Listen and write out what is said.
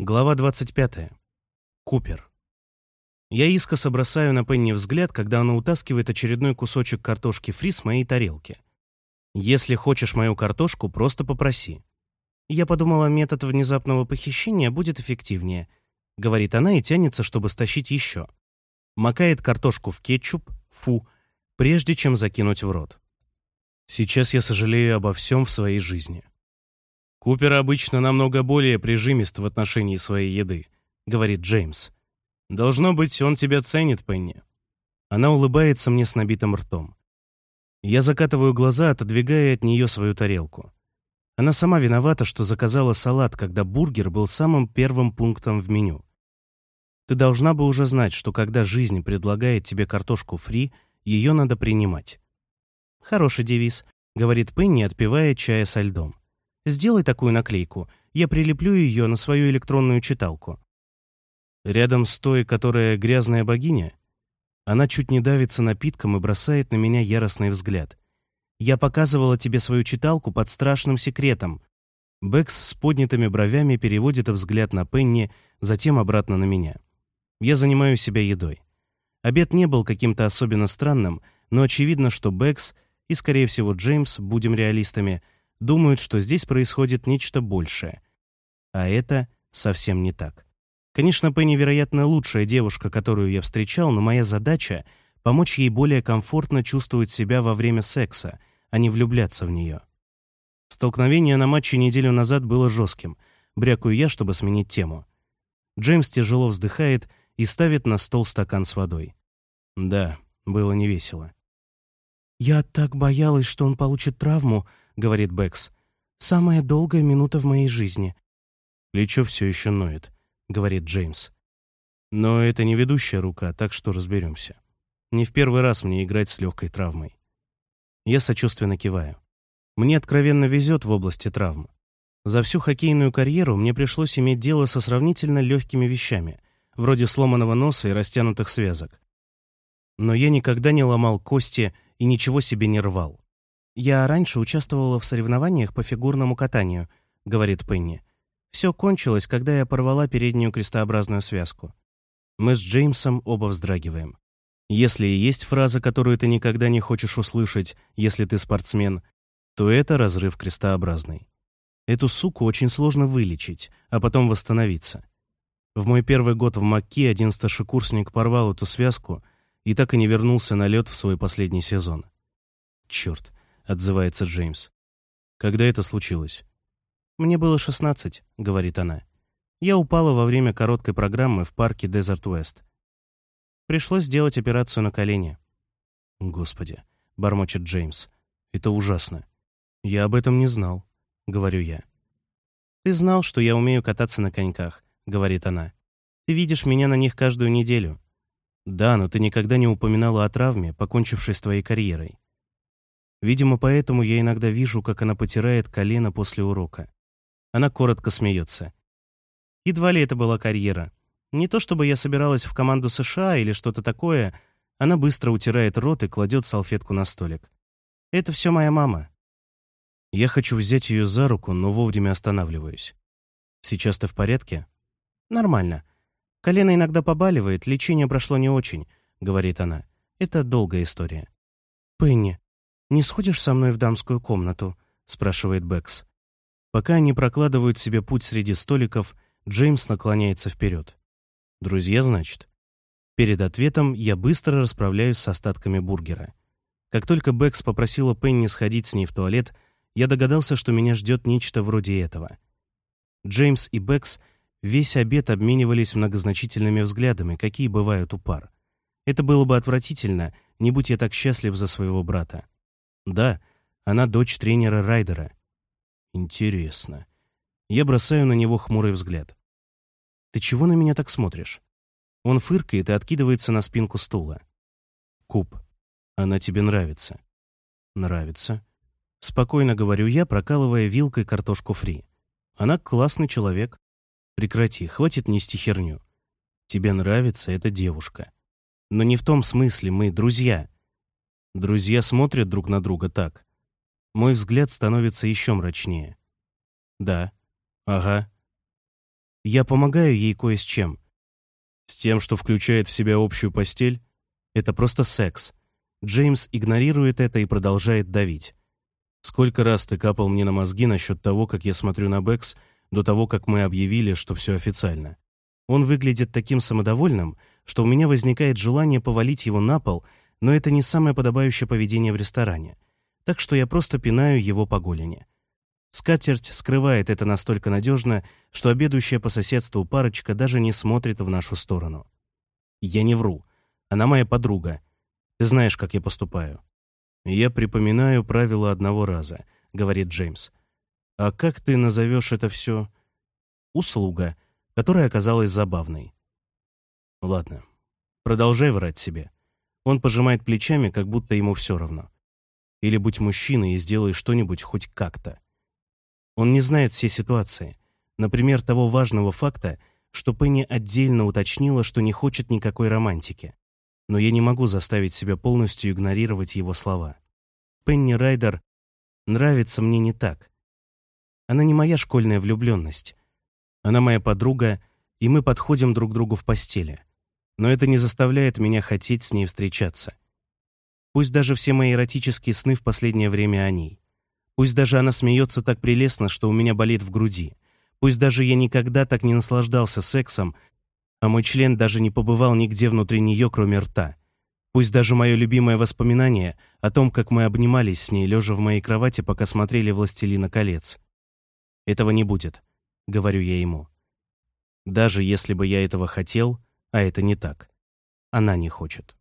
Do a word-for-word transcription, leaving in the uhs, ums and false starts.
Глава двадцать пятая. Купер. Я искоса бросаю на Пенни взгляд, когда она утаскивает очередной кусочек картошки фри с моей тарелки. «Если хочешь мою картошку, просто попроси». «Я подумала, метод внезапного похищения будет эффективнее», — говорит она и тянется, чтобы стащить еще. Макает картошку в кетчуп, фу, прежде чем закинуть в рот. Сейчас я сожалею обо всем в своей жизни. «Купер обычно намного более прижимист в отношении своей еды», — говорит Джеймс. «Должно быть, он тебя ценит, Пенни». Она улыбается мне с набитым ртом. Я закатываю глаза, отодвигая от нее свою тарелку. Она сама виновата, что заказала салат, когда бургер был самым первым пунктом в меню. Ты должна бы уже знать, что когда жизнь предлагает тебе картошку фри, ее надо принимать. «Хороший девиз», — говорит Пенни, отпивая чая со льдом. «Сделай такую наклейку, я прилеплю ее на свою электронную читалку». Рядом с той, которая грязная богиня, она чуть не давится напитком и бросает на меня яростный взгляд. «Я показывала тебе свою читалку под страшным секретом». Бэкс с поднятыми бровями переводит взгляд на Пенни, затем обратно на меня. Я занимаю себя едой. Обед не был каким-то особенно странным, но очевидно, что Бэкс и, скорее всего, Джеймс, будем реалистами, думают, что здесь происходит нечто большее. А это совсем не так. Конечно, Пенни, вероятно, лучшая девушка, которую я встречал, но моя задача — помочь ей более комфортно чувствовать себя во время секса, а не влюбляться в нее. Столкновение на матче неделю назад было жестким. Брякаю я, чтобы сменить тему. Джеймс тяжело вздыхает и ставит на стол стакан с водой. Да, было невесело. «Я так боялась, что он получит травму», — говорит Бэкс. «Самая долгая минута в моей жизни». «Плечо все еще ноет», — говорит Джеймс. «Но это не ведущая рука, так что разберемся. Не в первый раз мне играть с легкой травмой». Я сочувственно киваю. Мне откровенно везет в области травм. За всю хоккейную карьеру мне пришлось иметь дело со сравнительно легкими вещами, вроде сломанного носа и растянутых связок. Но я никогда не ломал кости и ничего себе не рвал. «Я раньше участвовала в соревнованиях по фигурному катанию», — говорит Пенни. «Все кончилось, когда я порвала переднюю крестообразную связку». Мы с Джеймсом оба вздрагиваем. Если и есть фраза, которую ты никогда не хочешь услышать, если ты спортсмен, то это разрыв крестообразный. Эту суку очень сложно вылечить, а потом восстановиться. В мой первый год в МакКи один старшекурсник порвал эту связку и так и не вернулся на лед в свой последний сезон. «Черт», — отзывается Джеймс. «Когда это случилось?» «Мне было шестнадцать», — говорит она. «Я упала во время короткой программы в парке Desert West. Пришлось сделать операцию на колени». «Господи», — бормочет Джеймс, — «это ужасно. Я об этом не знал», — говорю я. «Ты знал, что я умею кататься на коньках», — говорит она. «Ты видишь меня на них каждую неделю». «Да, но ты никогда не упоминала о травме, покончившей с твоей карьерой». Видимо, поэтому я иногда вижу, как она потирает колено после урока. Она коротко смеется. Едва ли это была карьера. Не то чтобы я собиралась в команду США или что-то такое. Она быстро утирает рот и кладет салфетку на столик. «Это все моя мама». Я хочу взять ее за руку, но вовремя останавливаюсь. «Сейчас ты в порядке?» «Нормально. Колено иногда побаливает, лечение прошло не очень», — говорит она. «Это долгая история». «Пенни, не сходишь со мной в дамскую комнату?» — спрашивает Бэкс. Пока они прокладывают себе путь среди столиков, Джеймс наклоняется вперед. «Друзья, значит?» Перед ответом я быстро расправляюсь с остатками бургера. Как только Бэкс попросила Пенни сходить с ней в туалет, я догадался, что меня ждет нечто вроде этого. Джеймс и Бэкс весь обед обменивались многозначительными взглядами, какие бывают у пар. Это было бы отвратительно, не будь я так счастлив за своего брата. Да, она дочь тренера Райдера. Интересно. Я бросаю на него хмурый взгляд. «Ты чего на меня так смотришь?» Он фыркает и откидывается на спинку стула. «Куб, она тебе нравится». «Нравится». Спокойно говорю я, прокалывая вилкой картошку фри. «Она классный человек». «Прекрати, хватит нести херню. Тебе нравится эта девушка. Но не в том смысле, мы друзья». Друзья смотрят друг на друга так. Мой взгляд становится еще мрачнее. «Да. Ага». Я помогаю ей кое с чем. С тем, что включает в себя общую постель? Это просто секс. Джеймс игнорирует это и продолжает давить. Сколько раз ты капал мне на мозги насчет того, как я смотрю на Бэкс, до того, как мы объявили, что все официально. Он выглядит таким самодовольным, что у меня возникает желание повалить его на пол, но это не самое подобающее поведение в ресторане. Так что я просто пинаю его по голени. Скатерть скрывает это настолько надежно, что обедающая по соседству парочка даже не смотрит в нашу сторону. Я не вру. Она моя подруга. Ты знаешь, как я поступаю. Я припоминаю правила одного раза, говорит Джеймс. А как ты назовешь это все? Услуга, которая оказалась забавной. Ладно, продолжай врать себе. Он пожимает плечами, как будто ему все равно. Или будь мужчиной и сделай что-нибудь хоть как-то. Он не знает всей ситуации. Например, того важного факта, что Пенни отдельно уточнила, что не хочет никакой романтики. Но я не могу заставить себя полностью игнорировать его слова. Пенни Райдер нравится мне не так. Она не моя школьная влюбленность. Она моя подруга, и мы подходим друг к другу в постели. Но это не заставляет меня хотеть с ней встречаться. Пусть даже все мои эротические сны в последнее время о ней. Пусть даже она смеется так прелестно, что у меня болит в груди. Пусть даже я никогда так не наслаждался сексом, а мой член даже не побывал нигде внутри нее, кроме рта. Пусть даже мое любимое воспоминание о том, как мы обнимались с ней, лежа в моей кровати, пока смотрели «Властелина колец». Этого не будет, говорю я ему. Даже если бы я этого хотел, а это не так. Она не хочет.